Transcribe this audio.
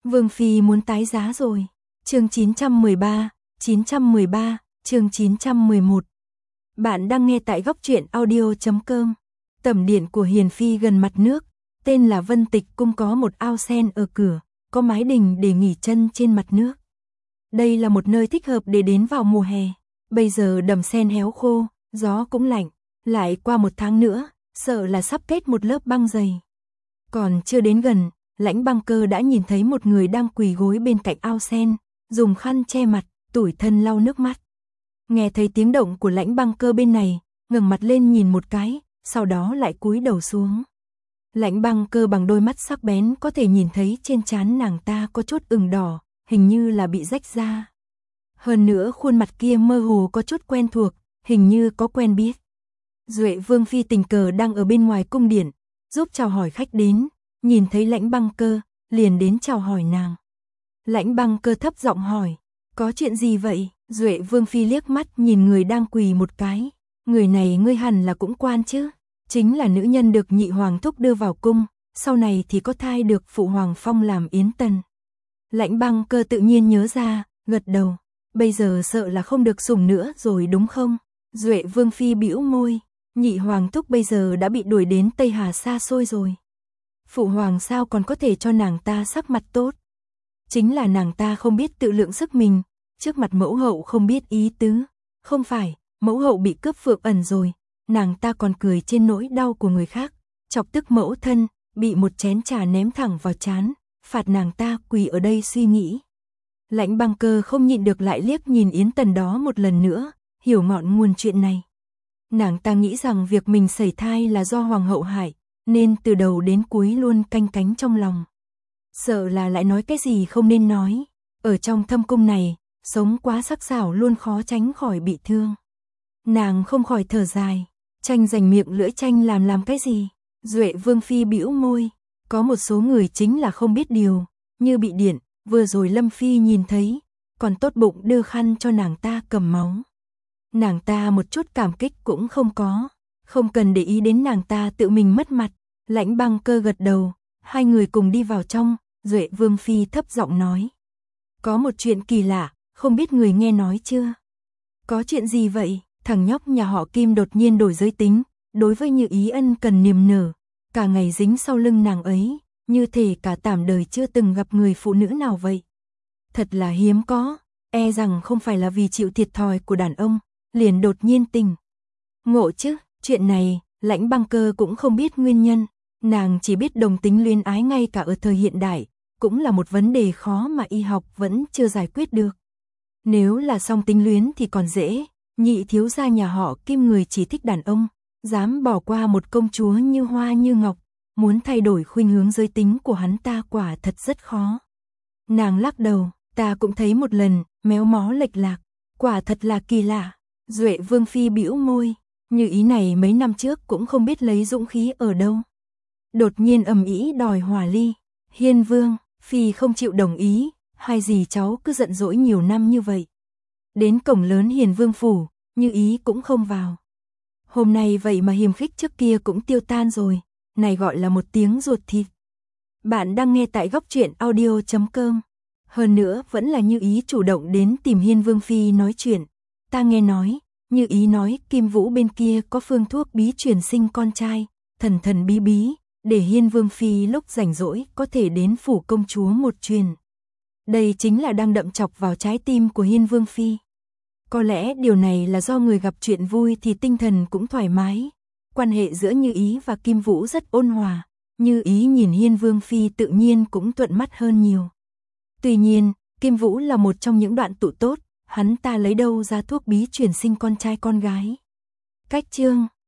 Vương Phi muốn tái giá rồi. Chương 913, chương 911. Bạn đang nghe tại góc truyện audio.com. Tẩm điện của Hiền Phi gần mặt nước, tên là Vân Tịch Cung, có một ao sen ở cửa, có mái đình để nghỉ chân trên mặt nước. Đây là một nơi thích hợp để đến vào mùa hè. Bây giờ đầm sen héo khô, gió cũng lạnh, lại qua một tháng nữa, sợ là sắp kết một lớp băng dày. Còn chưa đến gần, Lãnh Băng Cơ đã nhìn thấy một người đang quỳ gối bên cạnh ao sen, dùng khăn che mặt, tủi thân lau nước mắt. Nghe thấy tiếng động của Lãnh Băng Cơ bên này, ngẩng mặt lên nhìn một cái, sau đó lại cúi đầu xuống. Lãnh Băng Cơ bằng đôi mắt sắc bén có thể nhìn thấy trên trán nàng ta có chút ửng đỏ, hình như là bị rách ra. Hơn nữa khuôn mặt kia mơ hồ có chút quen thuộc, hình như có quen biết. Duệ Vương Phi tình cờ đang ở bên ngoài cung điện, giúp chào hỏi khách đến, nhìn thấy Lãnh Băng Cơ, liền đến chào hỏi nàng. Lãnh Băng Cơ thấp giọng hỏi, có chuyện gì vậy? Duệ Vương Phi liếc mắt nhìn người đang quỳ một cái, người này ngươi hẳn là cũng quan chứ, chính là nữ nhân được Nhị Hoàng thúc đưa vào cung, sau này thì có thai được Phụ Hoàng phong làm yến tần. Lãnh Băng Cơ tự nhiên nhớ ra, gật đầu, bây giờ sợ là không được sủng nữa rồi đúng không? Duệ Vương Phi bĩu môi, Nhị Hoàng thúc bây giờ đã bị đuổi đến Tây Hà xa xôi rồi. Phụ Hoàng sao còn có thể cho nàng ta sắc mặt tốt? Chính là nàng ta không biết tự lượng sức mình, trước mặt mẫu hậu không biết ý tứ. Không phải, mẫu hậu bị cướp Phượng Ẩn rồi, nàng ta còn cười trên nỗi đau của người khác, chọc tức mẫu thân, bị một chén trà ném thẳng vào trán, phạt nàng ta quỳ ở đây suy nghĩ. Lãnh Băng Cơ không nhịn được lại liếc nhìn Yến Tần đó một lần nữa, hiểu ngọn nguồn chuyện này. Nàng ta nghĩ rằng việc mình sẩy thai là do Hoàng hậu hại, nên từ đầu đến cuối luôn canh cánh trong lòng. Sợ là lại nói cái gì không nên nói, ở trong thâm cung này, sống quá sắc sảo luôn khó tránh khỏi bị thương. Nàng không khỏi thở dài, tranh giành miệng lưỡi tranh làm cái gì? Duệ Vương Phi bĩu môi, có một số người chính là không biết điều, như bị điện, vừa rồi Lâm Phi nhìn thấy, còn tốt bụng đưa khăn cho nàng ta cầm máu. Nàng ta một chút cảm kích cũng không có, không cần để ý đến nàng ta tự mình mất mặt. Lãnh Băng Cơ gật đầu, hai người cùng đi vào trong, Duệ Vương Phi thấp giọng nói. Có một chuyện kỳ lạ, không biết người nghe nói chưa? Có chuyện gì vậy? Thằng nhóc nhà họ Kim đột nhiên đổi giới tính, đối với Như Ý ân cần niềm nở, cả ngày dính sau lưng nàng ấy, như thể cả tảm đời chưa từng gặp người phụ nữ nào vậy. Thật là hiếm có, e rằng không phải là vì chịu thiệt thòi của đàn ông, liền đột nhiên tình ngộ chứ. Chuyện này, Lãnh Băng Cơ cũng không biết nguyên nhân, nàng chỉ biết đồng tính luyến ái ngay cả ở thời hiện đại, cũng là một vấn đề khó mà y học vẫn chưa giải quyết được. Nếu là song tính luyến thì còn dễ, Nhị thiếu gia nhà họ Kim người chỉ thích đàn ông, dám bỏ qua một công chúa như hoa như ngọc, muốn thay đổi khuynh hướng giới tính của hắn ta quả thật rất khó. Nàng lắc đầu, ta cũng thấy một lần, méo mó lệch lạc, quả thật là kỳ lạ. Duệ Vương Phi bĩu môi, Như Ý này mấy năm trước cũng không biết lấy dũng khí ở đâu. Đột nhiên ầm ĩ đòi hòa ly, Hiên Vương Phi không chịu đồng ý, hai dì cháu cứ giận dỗi nhiều năm như vậy. Đến cổng lớn Hiền Vương phủ, Như Ý cũng không vào. Hôm nay vậy mà hiềm khích trước kia cũng tiêu tan rồi, này gọi là một tiếng ruột thịt. Bạn đang nghe tại góc truyện audio.com. Hơn nữa vẫn là Như Ý chủ động đến tìm Hiên Vương Phi nói chuyện. Ta nghe nói, Như Ý nói Kim Vũ bên kia có phương thuốc bí truyền sinh con trai, thần thần bí bí, để Hiên Vương Phi lúc rảnh rỗi có thể đến phủ công chúa một truyền. Đây chính là đang đậm chọc vào trái tim của Hiên Vương Phi. Có lẽ điều này là do người gặp chuyện vui thì tinh thần cũng thoải mái. Quan hệ giữa Như Ý và Kim Vũ rất ôn hòa, Như Ý nhìn Hiên Vương Phi tự nhiên cũng thuận mắt hơn nhiều. Tuy nhiên, Kim Vũ là một trong những đoạn tụ tốt, hắn ta lấy đâu ra thuốc bí truyền sinh con trai con gái. Cách chương